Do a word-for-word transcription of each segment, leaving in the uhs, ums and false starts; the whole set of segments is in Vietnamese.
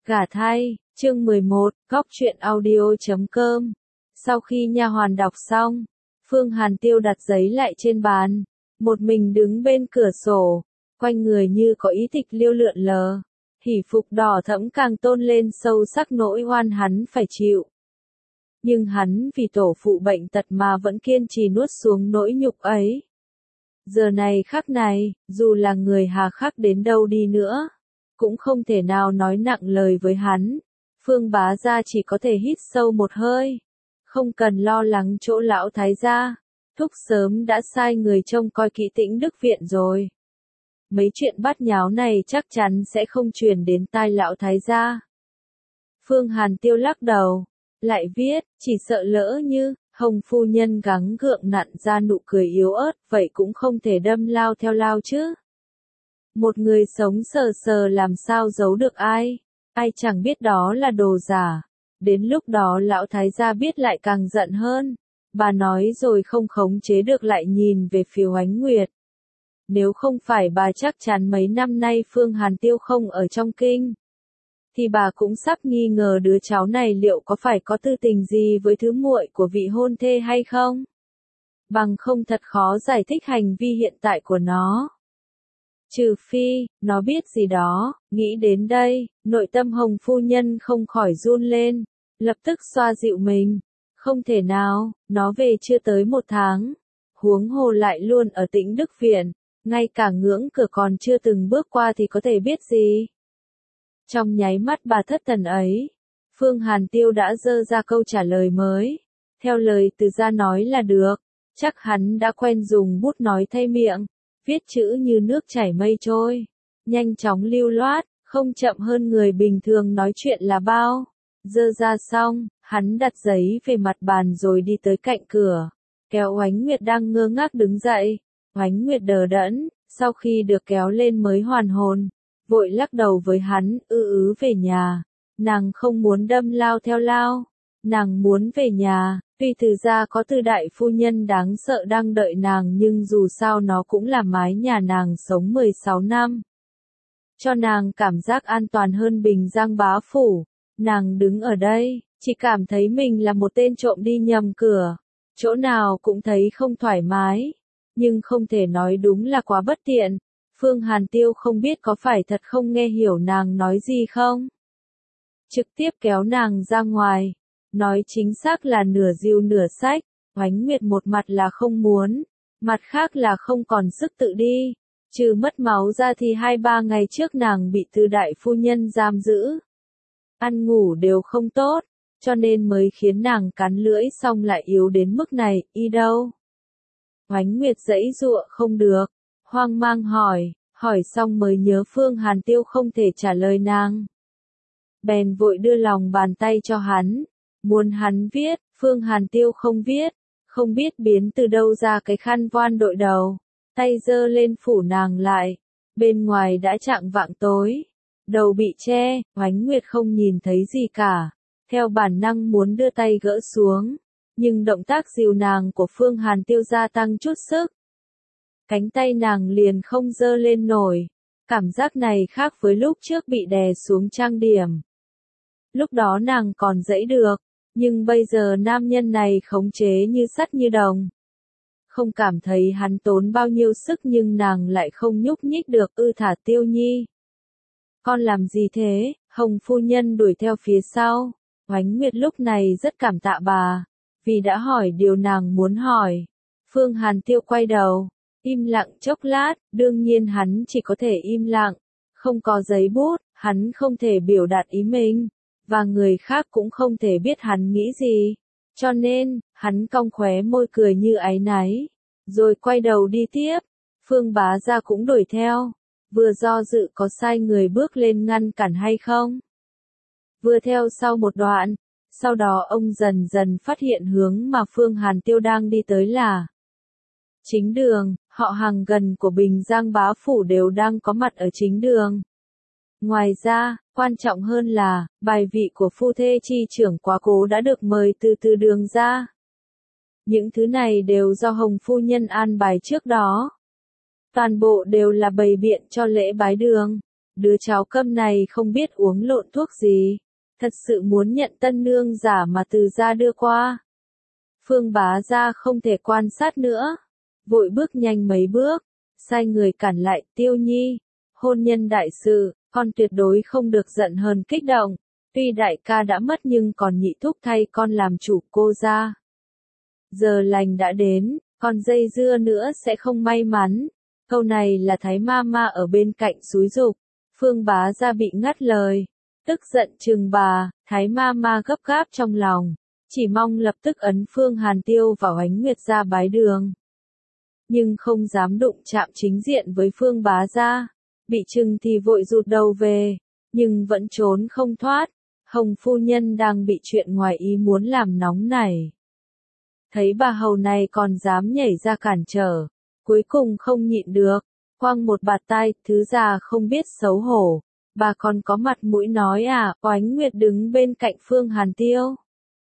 Gả thay, chương mười một, góc truyện audio chấm com. Sau khi nha hoàn đọc xong, Phương Hàn Tiêu đặt giấy lại trên bàn, một mình đứng bên cửa sổ, quanh người như có ý tịch liêu lượn lờ. Hỉ phục đỏ thẫm càng tôn lên sâu sắc nỗi oan hắn phải chịu. Nhưng hắn vì tổ phụ bệnh tật mà vẫn kiên trì nuốt xuống nỗi nhục ấy. Giờ này khắc này, dù là người hà khắc đến đâu đi nữa, cũng không thể nào nói nặng lời với hắn. Phương Bá Gia chỉ có thể hít sâu một hơi. Không cần lo lắng chỗ lão thái gia. Thúc sớm đã sai người trông coi kỹ Tĩnh Đức Viện rồi. Mấy chuyện bát nháo này chắc chắn sẽ không truyền đến tai lão thái gia. Phương Hàn Tiêu lắc đầu, lại viết, chỉ sợ lỡ như Hồng phu nhân gắng gượng nặn ra nụ cười yếu ớt, vậy cũng không thể đâm lao theo lao chứ. Một người sống sờ sờ làm sao giấu được ai, ai chẳng biết đó là đồ giả. Đến lúc đó lão thái gia biết lại càng giận hơn. Bà nói rồi không khống chế được lại nhìn về phía Oánh Nguyệt. Nếu không phải bà chắc chắn mấy năm nay Phương Hàn Tiêu không ở trong kinh, thì bà cũng sắp nghi ngờ đứa cháu này liệu có phải có tư tình gì với thứ muội của vị hôn thê hay không. Bằng không thật khó giải thích hành vi hiện tại của nó. Trừ phi, nó biết gì đó. Nghĩ đến đây, nội tâm Hồng phu nhân không khỏi run lên, lập tức xoa dịu mình. Không thể nào, nó về chưa tới một tháng, huống hồ lại luôn ở Tĩnh Đức Viện, ngay cả ngưỡng cửa còn chưa từng bước qua thì có thể biết gì. Trong nháy mắt bà thất thần ấy, Phương Hàn Tiêu đã dơ ra câu trả lời mới. Theo lời từ gia nói là được, chắc hắn đã quen dùng bút nói thay miệng, viết chữ như nước chảy mây trôi, nhanh chóng lưu loát, không chậm hơn người bình thường nói chuyện là bao. Dơ ra xong, hắn đặt giấy về mặt bàn rồi đi tới cạnh cửa, kéo Oánh Nguyệt đang ngơ ngác đứng dậy. Oánh Nguyệt đờ đẫn, sau khi được kéo lên mới hoàn hồn, vội lắc đầu với hắn, ư ứ về nhà. Nàng không muốn đâm lao theo lao, nàng muốn về nhà. Tuy từ gia có Tư đại phu nhân đáng sợ đang đợi nàng, nhưng dù sao nó cũng là mái nhà nàng sống mười sáu năm. Cho nàng cảm giác an toàn hơn Bình Giang bá phủ. Nàng đứng ở đây, chỉ cảm thấy mình là một tên trộm đi nhầm cửa, chỗ nào cũng thấy không thoải mái, nhưng không thể nói đúng là quá bất tiện. Phương Hàn Tiêu không biết có phải thật không nghe hiểu nàng nói gì không. Trực tiếp kéo nàng ra ngoài, nói chính xác là nửa dìu nửa sách. Oánh Nguyệt một mặt là không muốn, mặt khác là không còn sức tự đi. Trừ mất máu ra thì hai ba ngày trước nàng bị Tư đại phu nhân giam giữ. Ăn ngủ đều không tốt, cho nên mới khiến nàng cắn lưỡi xong lại yếu đến mức này, y đâu. Oánh Nguyệt giãy giụa không được, hoang mang hỏi, hỏi xong mới nhớ Phương Hàn Tiêu không thể trả lời nàng. Bèn vội đưa lòng bàn tay cho hắn, muốn hắn viết. Phương Hàn Tiêu không viết, không biết biến từ đâu ra cái khăn voan đội đầu, tay giơ lên phủ nàng lại. Bên ngoài đã chạng vạng tối, đầu bị che, Oánh Nguyệt không nhìn thấy gì cả, theo bản năng muốn đưa tay gỡ xuống, nhưng động tác dìu nàng của Phương Hàn Tiêu gia tăng chút sức. Cánh tay nàng liền không giơ lên nổi, cảm giác này khác với lúc trước bị đè xuống trang điểm. Lúc đó nàng còn giãy được, nhưng bây giờ nam nhân này khống chế như sắt như đồng. Không cảm thấy hắn tốn bao nhiêu sức nhưng nàng lại không nhúc nhích được. Ư thả Tiêu nhi. Con làm gì thế? Hồng phu nhân đuổi theo phía sau. Oánh Nguyệt lúc này rất cảm tạ bà, vì đã hỏi điều nàng muốn hỏi. Phương Hàn Tiêu quay đầu, im lặng chốc lát, đương nhiên hắn chỉ có thể im lặng. Không có giấy bút, hắn không thể biểu đạt ý mình, và người khác cũng không thể biết hắn nghĩ gì. Cho nên, hắn cong khóe môi cười như áy náy, rồi quay đầu đi tiếp. Phương Bá Gia cũng đuổi theo, vừa do dự có sai người bước lên ngăn cản hay không. Vừa theo sau một đoạn, sau đó ông dần dần phát hiện hướng mà Phương Hàn Tiêu đang đi tới là chính đường. Họ hàng gần của Bình Giang bá phủ đều đang có mặt ở chính đường. Ngoài ra, quan trọng hơn là, bài vị của phu thê chi trưởng quá cố đã được mời từ từ đường ra. Những thứ này đều do Hồng phu nhân an bài trước đó. Toàn bộ đều là bày biện cho lễ bái đường. Đứa cháu câm này không biết uống lộn thuốc gì. Thật sự muốn nhận tân nương giả mà từ gia đưa qua. Phương Bá Gia không thể quan sát nữa. Vội bước nhanh mấy bước. Sai người cản lại, Tiêu Nhi. Hôn nhân đại sự, con tuyệt đối không được giận hờn kích động. Tuy đại ca đã mất nhưng còn nhị thúc thay con làm chủ cô gia. Giờ lành đã đến, còn dây dưa nữa sẽ không may mắn. Câu này là Thái Mama ở bên cạnh xúi giục. Phương Bá Gia bị ngắt lời. Tức giận chừng bà, Thái Mama gấp gáp trong lòng. Chỉ mong lập tức ấn Phương Hàn Tiêu vào Ánh Nguyệt Gia bái đường. Nhưng không dám đụng chạm chính diện với Phương Bá Gia. Bị chừng thì vội rụt đầu về. Nhưng vẫn trốn không thoát. Hồng phu nhân đang bị chuyện ngoài ý muốn làm nóng nảy. Thấy bà hầu này còn dám nhảy ra cản trở. Cuối cùng không nhịn được. Quăng một bạt tai, thứ già không biết xấu hổ. Bà còn có mặt mũi nói à, Oánh Nguyệt đứng bên cạnh Phương Hàn Tiêu.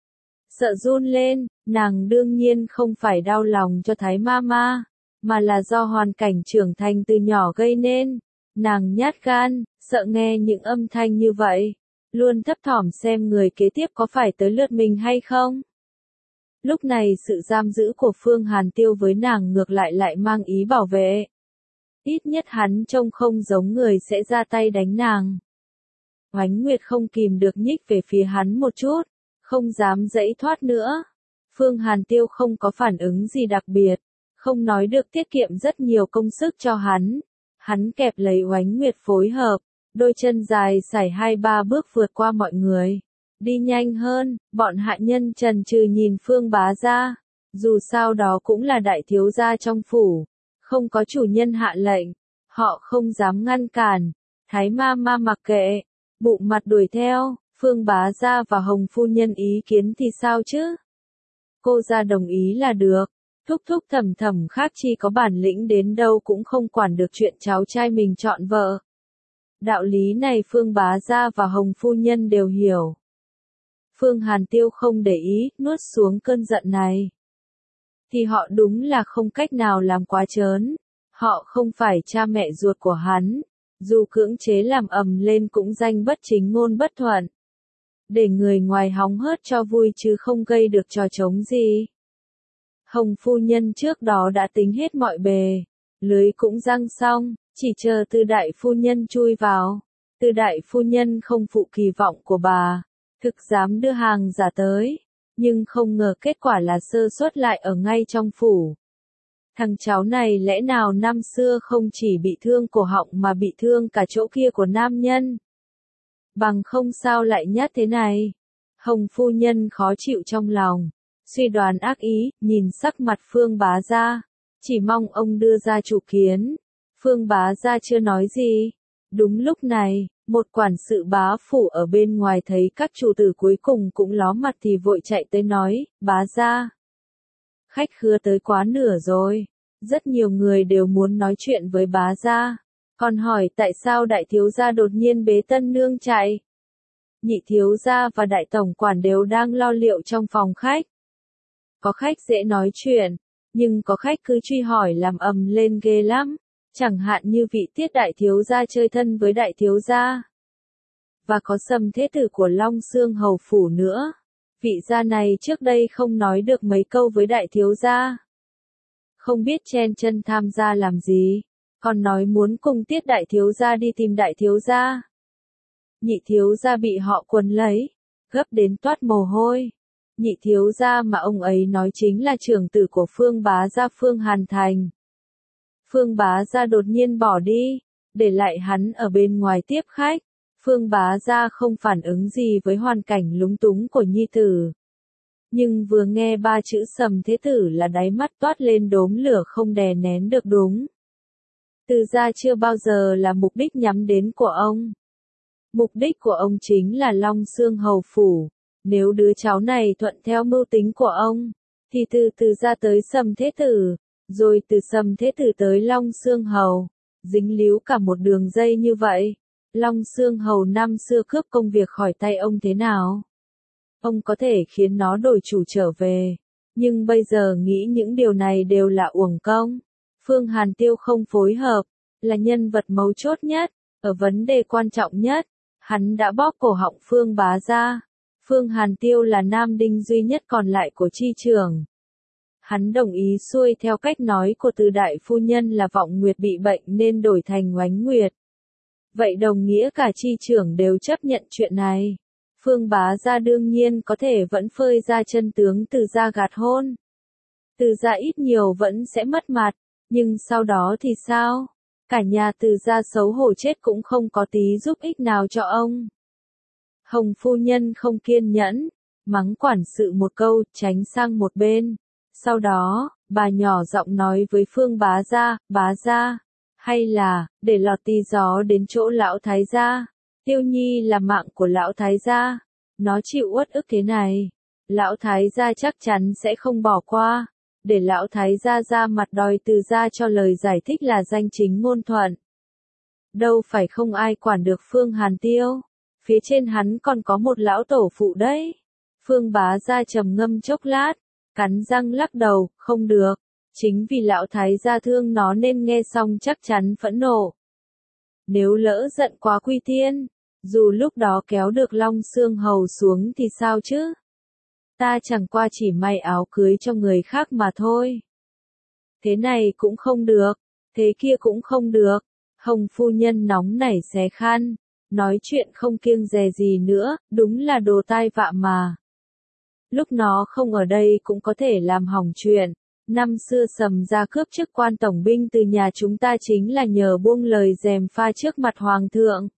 Sợ run lên, nàng đương nhiên không phải đau lòng cho Thái Mama, mà là do hoàn cảnh trưởng thành từ nhỏ gây nên. Nàng nhát gan, sợ nghe những âm thanh như vậy. Luôn thấp thỏm xem người kế tiếp có phải tới lượt mình hay không. Lúc này sự giam giữ của Phương Hàn Tiêu với nàng ngược lại lại mang ý bảo vệ. Ít nhất hắn trông không giống người sẽ ra tay đánh nàng. Oánh Nguyệt không kìm được nhích về phía hắn một chút, không dám giãy thoát nữa. Phương Hàn Tiêu không có phản ứng gì đặc biệt, không nói được tiết kiệm rất nhiều công sức cho hắn. Hắn kẹp lấy Oánh Nguyệt phối hợp, đôi chân dài sải hai ba bước vượt qua mọi người. Đi nhanh hơn, bọn hạ nhân chần chừ nhìn Phương Bá Gia. Dù sao đó cũng là đại thiếu gia trong phủ. Không có chủ nhân hạ lệnh, họ không dám ngăn cản. Thái Mama mặc kệ, bụng mặt đuổi theo. Phương Bá Gia và Hồng phu nhân ý kiến thì sao chứ? Cô gia đồng ý là được. Thúc thúc thầm thầm khác chi có bản lĩnh đến đâu cũng không quản được chuyện cháu trai mình chọn vợ. Đạo lý này Phương Bá Gia và Hồng phu nhân đều hiểu. Phương Hàn Tiêu không để ý, nuốt xuống cơn giận này. Thì họ đúng là không cách nào làm quá trớn. Họ không phải cha mẹ ruột của hắn. Dù cưỡng chế làm ầm lên cũng danh bất chính ngôn bất thuận. Để người ngoài hóng hớt cho vui chứ không gây được trò trống gì. Hồng phu nhân trước đó đã tính hết mọi bề. Lưới cũng răng xong, chỉ chờ Từ đại phu nhân chui vào. Từ đại phu nhân không phụ kỳ vọng của bà. Thực dám đưa hàng giả tới. Nhưng không ngờ kết quả là sơ suất lại ở ngay trong phủ. Thằng cháu này lẽ nào năm xưa không chỉ bị thương cổ họng mà bị thương cả chỗ kia của nam nhân. Bằng không sao lại nhát thế này. Hồng phu nhân khó chịu trong lòng. Suy đoán ác ý, nhìn sắc mặt Phương Bá Gia. Chỉ mong ông đưa ra chủ kiến. Phương Bá Gia chưa nói gì. Đúng lúc này, một quản sự bá phủ ở bên ngoài thấy các chủ tử cuối cùng cũng ló mặt thì vội chạy tới nói, Bá Gia. Khách khứa tới quá nửa rồi. Rất nhiều người đều muốn nói chuyện với Bá Gia. Còn hỏi tại sao đại thiếu gia đột nhiên bế tân nương chạy. Nhị thiếu gia và đại tổng quản đều đang lo liệu trong phòng khách. Có khách dễ nói chuyện, nhưng có khách cứ truy hỏi làm ầm lên ghê lắm. Chẳng hạn như vị Tiết đại thiếu gia chơi thân với đại thiếu gia. Và có Sầm thế tử của Long Xương hầu phủ nữa. Vị gia này trước đây không nói được mấy câu với đại thiếu gia. Không biết chen chân tham gia làm gì. Còn nói muốn cùng Tiết đại thiếu gia đi tìm đại thiếu gia. Nhị thiếu gia bị họ quấn lấy. Gấp đến toát mồ hôi. Nhị thiếu gia mà ông ấy nói chính là trưởng tử của Phương Bá Gia Phương Hàn Thành. Phương Bá Gia đột nhiên bỏ đi. Để lại hắn ở bên ngoài tiếp khách. Phương Bá Gia không phản ứng gì với hoàn cảnh lúng túng của nhi tử. Nhưng vừa nghe ba chữ Sầm thế tử là đáy mắt toát lên đốm lửa không đè nén được đúng. Từ gia chưa bao giờ là mục đích nhắm đến của ông. Mục đích của ông chính là Long Xương hầu phủ. Nếu đứa cháu này thuận theo mưu tính của ông, thì từ từ gia tới Sầm thế tử, rồi từ Sầm thế tử tới Long Xương hầu, dính líu cả một đường dây như vậy. Long Xương hầu năm xưa cướp công việc khỏi tay ông thế nào? Ông có thể khiến nó đổi chủ trở về, nhưng bây giờ nghĩ những điều này đều là uổng công. Phương Hàn Tiêu không phối hợp, là nhân vật mấu chốt nhất. Ở vấn đề quan trọng nhất, hắn đã bóp cổ họng Phương Bá Gia. Phương Hàn Tiêu là nam đinh duy nhất còn lại của chi trưởng. Hắn đồng ý xuôi theo cách nói của Từ đại phu nhân là Vọng Nguyệt bị bệnh nên đổi thành Oánh Nguyệt. Vậy đồng nghĩa cả chi trưởng đều chấp nhận chuyện này. Phương Bá Gia đương nhiên có thể vẫn phơi ra chân tướng Từ gia gạt hôn. Từ gia ít nhiều vẫn sẽ mất mặt, nhưng sau đó thì sao? Cả nhà Từ gia xấu hổ chết cũng không có tí giúp ích nào cho ông. Hồng phu nhân không kiên nhẫn, mắng quản sự một câu, tránh sang một bên. Sau đó, bà nhỏ giọng nói với Phương Bá Gia, Bá Gia, hay là, để lọt tí gió đến chỗ lão thái gia. Tiêu Nhi là mạng của lão thái gia, nó chịu uất ức thế này. Lão thái gia chắc chắn sẽ không bỏ qua, để lão thái gia ra mặt đòi Từ gia cho lời giải thích là danh chính ngôn thuận. Đâu phải không ai quản được Phương Hàn Tiêu, phía trên hắn còn có một lão tổ phụ đấy. Phương Bá Gia trầm ngâm chốc lát, cắn răng lắc đầu, không được. Chính vì lão thái gia thương nó nên nghe xong chắc chắn phẫn nộ. Nếu lỡ giận quá quy tiên, dù lúc đó kéo được Long Xương Hầu xuống thì sao chứ? Ta chẳng qua chỉ may áo cưới cho người khác mà thôi. Thế này cũng không được, thế kia cũng không được. Hồng phu nhân nóng nảy xé khăn, nói chuyện không kiêng dè gì nữa, đúng là đồ tai vạ mà. Lúc nó không ở đây cũng có thể làm hỏng chuyện. Năm xưa Sầm ra cướp chức quan tổng binh từ nhà chúng ta chính là nhờ buông lời gièm pha trước mặt hoàng thượng.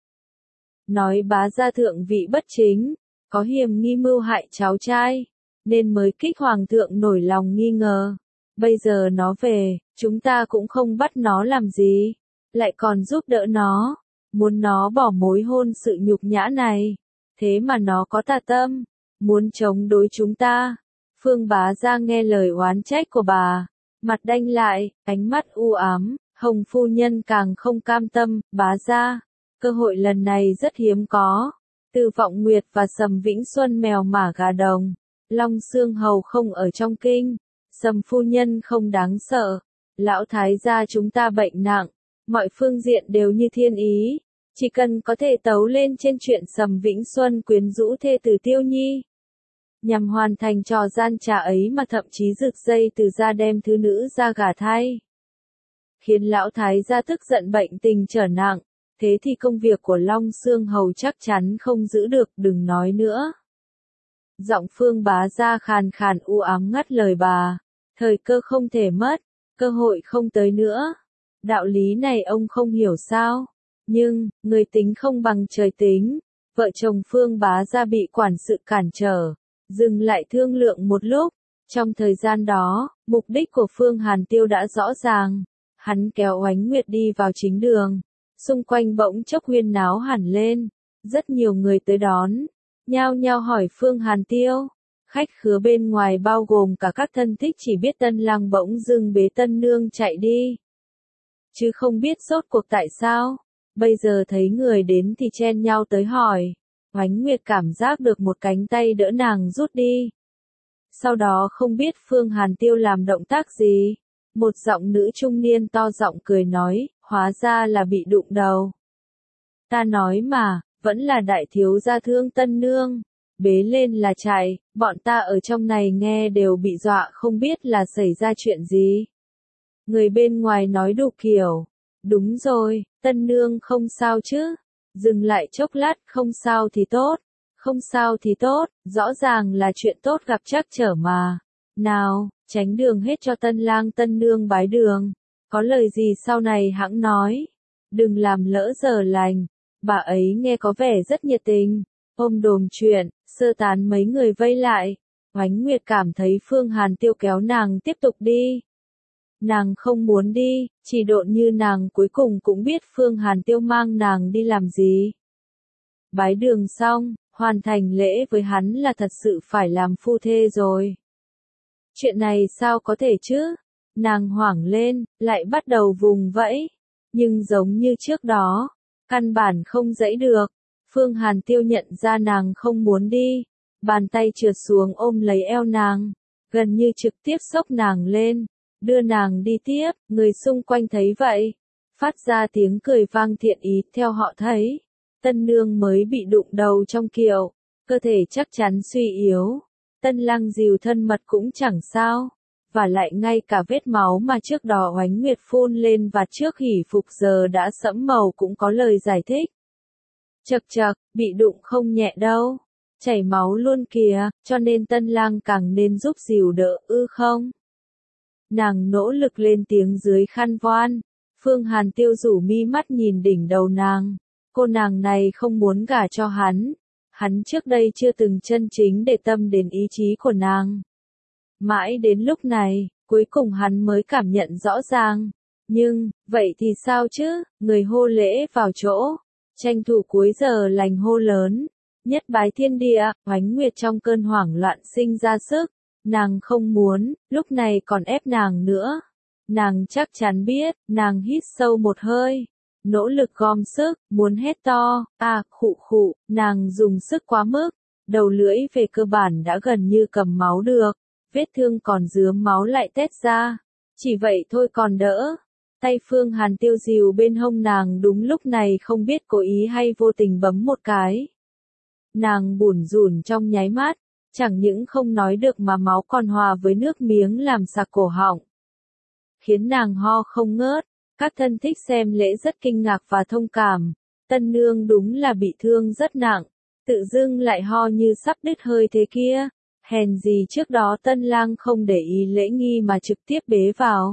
Nói Bá Gia thượng vị bất chính, có hiềm nghi mưu hại cháu trai, nên mới kích hoàng thượng nổi lòng nghi ngờ. Bây giờ nó về, chúng ta cũng không bắt nó làm gì, lại còn giúp đỡ nó, muốn nó bỏ mối hôn sự nhục nhã này. Thế mà nó có tà tâm, muốn chống đối chúng ta. Phương Bá Gia nghe lời oán trách của bà, mặt đanh lại, ánh mắt u ám. Hồng phu nhân càng không cam tâm. Bá Gia, cơ hội lần này rất hiếm có. Từ Vọng Nguyệt và Sầm Vĩnh Xuân mèo mả gà đồng, Long Xương Hầu không ở trong kinh, Sầm phu nhân không đáng sợ. Lão thái gia chúng ta bệnh nặng, mọi phương diện đều như thiên ý, chỉ cần có thể tấu lên trên chuyện Sầm Vĩnh Xuân quyến rũ thê tử Tiêu Nhi. Nhằm hoàn thành trò gian trá ấy mà thậm chí rực dây Từ gia đem thứ nữ ra gả thay. Khiến lão thái gia tức giận bệnh tình trở nặng, thế thì công việc của Long Xương Hầu chắc chắn không giữ được, đừng nói nữa. Giọng Phương Bá Gia khàn khàn u ám ngắt lời bà, thời cơ không thể mất, cơ hội không tới nữa. Đạo lý này ông không hiểu sao? Nhưng, người tính không bằng trời tính. Vợ chồng Phương Bá Gia bị quản sự cản trở, dừng lại thương lượng một lúc. Trong thời gian đó, mục đích của Phương Hàn Tiêu đã rõ ràng. Hắn kéo Oánh Nguyệt đi vào chính đường. Xung quanh bỗng chốc huyên náo hẳn lên. Rất nhiều người tới đón, nhao nhao hỏi Phương Hàn Tiêu. Khách khứa bên ngoài bao gồm cả các thân thích chỉ biết tân lang bỗng dưng bế tân nương chạy đi. Chứ không biết rốt cuộc tại sao. Bây giờ thấy người đến thì chen nhau tới hỏi. Oánh Nguyệt cảm giác được một cánh tay đỡ nàng rút đi. Sau đó không biết Phương Hàn Tiêu làm động tác gì. Một giọng nữ trung niên to giọng cười nói, hóa ra là bị đụng đầu. Ta nói mà, vẫn là đại thiếu gia thương tân nương. Bế lên là chạy, bọn ta ở trong này nghe đều bị dọa không biết là xảy ra chuyện gì. Người bên ngoài nói đủ kiểu. Đúng rồi, tân nương không sao chứ. Dừng lại chốc lát, không sao thì tốt. Không sao thì tốt, rõ ràng là chuyện tốt gặp trắc trở mà. Nào, tránh đường hết cho tân lang tân nương bái đường. Có lời gì sau này hãng nói. Đừng làm lỡ giờ lành. Bà ấy nghe có vẻ rất nhiệt tình. Ôm đồm chuyện, sơ tán mấy người vây lại. Oánh Nguyệt cảm thấy Phương Hàn Tiêu kéo nàng tiếp tục đi. Nàng không muốn đi, chỉ độn như nàng cuối cùng cũng biết Phương Hàn Tiêu mang nàng đi làm gì. Bái đường xong, hoàn thành lễ với hắn là thật sự phải làm phu thê rồi. Chuyện này sao có thể chứ? Nàng hoảng lên, lại bắt đầu vùng vẫy. Nhưng giống như trước đó, căn bản không dãy được. Phương Hàn Tiêu nhận ra nàng không muốn đi. Bàn tay trượt xuống ôm lấy eo nàng. Gần như trực tiếp xốc nàng lên. Đưa nàng đi tiếp, người xung quanh thấy vậy. phát ra tiếng cười vang thiện ý, theo họ thấy, tân nương mới bị đụng đầu trong kiệu, cơ thể chắc chắn suy yếu, tân lang dìu thân mật cũng chẳng sao, và lại ngay cả vết máu mà trước đó Oánh Nguyệt phun lên và trước hỉ phục giờ đã sẫm màu cũng có lời giải thích. Chậc chậc, bị đụng không nhẹ đâu, chảy máu luôn kìa, cho nên tân lang càng nên giúp dìu đỡ ư không? Nàng nỗ lực lên tiếng dưới khăn voan, Phương Hàn Tiêu rủ mi mắt nhìn đỉnh đầu nàng, cô nàng này không muốn gả cho hắn, hắn trước đây chưa từng chân chính để tâm đến ý chí của nàng. Mãi đến lúc này, cuối cùng hắn mới cảm nhận rõ ràng, nhưng, vậy thì sao chứ, người hô lễ vào chỗ, tranh thủ cuối giờ lành hô lớn, nhất bái thiên địa, Oánh Nguyệt trong cơn hoảng loạn sinh ra sức, nàng không muốn, lúc này còn ép nàng nữa. Nàng chắc chắn biết, nàng hít sâu một hơi, nỗ lực gom sức, muốn hét to, à, khụ khụ, nàng dùng sức quá mức, đầu lưỡi về cơ bản đã gần như cầm máu được, vết thương còn dướm máu lại tét ra, chỉ vậy thôi còn đỡ. Tay Phương Hàn Tiêu dìu bên hông nàng đúng lúc này không biết cố ý hay vô tình bấm một cái. Nàng bủn rủn trong nháy mắt, chẳng những không nói được mà máu còn hòa với nước miếng làm sặc cổ họng, khiến nàng ho không ngớt. Các thân thích xem lễ rất kinh ngạc và thông cảm, tân nương đúng là bị thương rất nặng, tự dưng lại ho như sắp đứt hơi thế kia, hèn gì trước đó tân lang không để ý lễ nghi mà trực tiếp bế vào.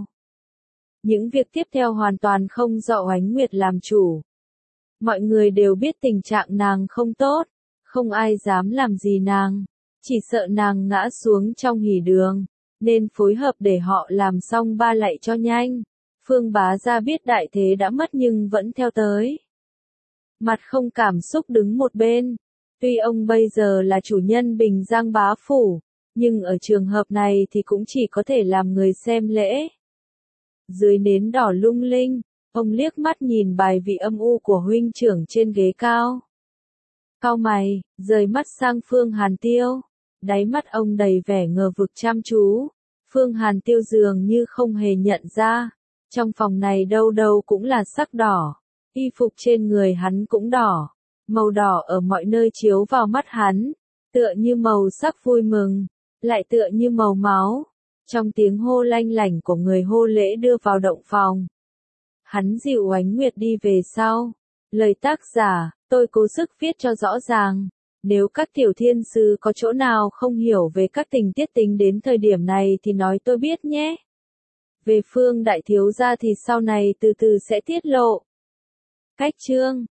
Những việc tiếp theo hoàn toàn không do Oánh Nguyệt làm chủ. Mọi người đều biết tình trạng nàng không tốt, không ai dám làm gì nàng, chỉ sợ nàng ngã xuống trong hỉ đường, nên phối hợp để họ làm xong ba lạy cho nhanh. Phương Bá Gia biết đại thế đã mất nhưng vẫn theo tới. Mặt không cảm xúc đứng một bên, tuy ông bây giờ là chủ nhân Bình Giang bá phủ, nhưng ở trường hợp này thì cũng chỉ có thể làm người xem lễ. Dưới nến đỏ lung linh, ông liếc mắt nhìn bài vị âm u của huynh trưởng trên ghế cao. Cau mày, rời mắt sang Phương Hàn Tiêu, đáy mắt ông đầy vẻ ngờ vực chăm chú. Phương Hàn Tiêu dường như không hề nhận ra, trong phòng này đâu đâu cũng là sắc đỏ, y phục trên người hắn cũng đỏ, màu đỏ ở mọi nơi chiếu vào mắt hắn, tựa như màu sắc vui mừng, lại tựa như màu máu. Trong tiếng hô lanh lảnh của người hô lễ đưa vào động phòng, hắn dìu Oánh Nguyệt đi về sau. Lời tác giả, tôi cố sức viết cho rõ ràng. Nếu các tiểu thiên sư có chỗ nào không hiểu về các tình tiết tính đến thời điểm này thì nói tôi biết nhé. Về Phương đại thiếu gia thì sau này từ từ sẽ tiết lộ. Cách chương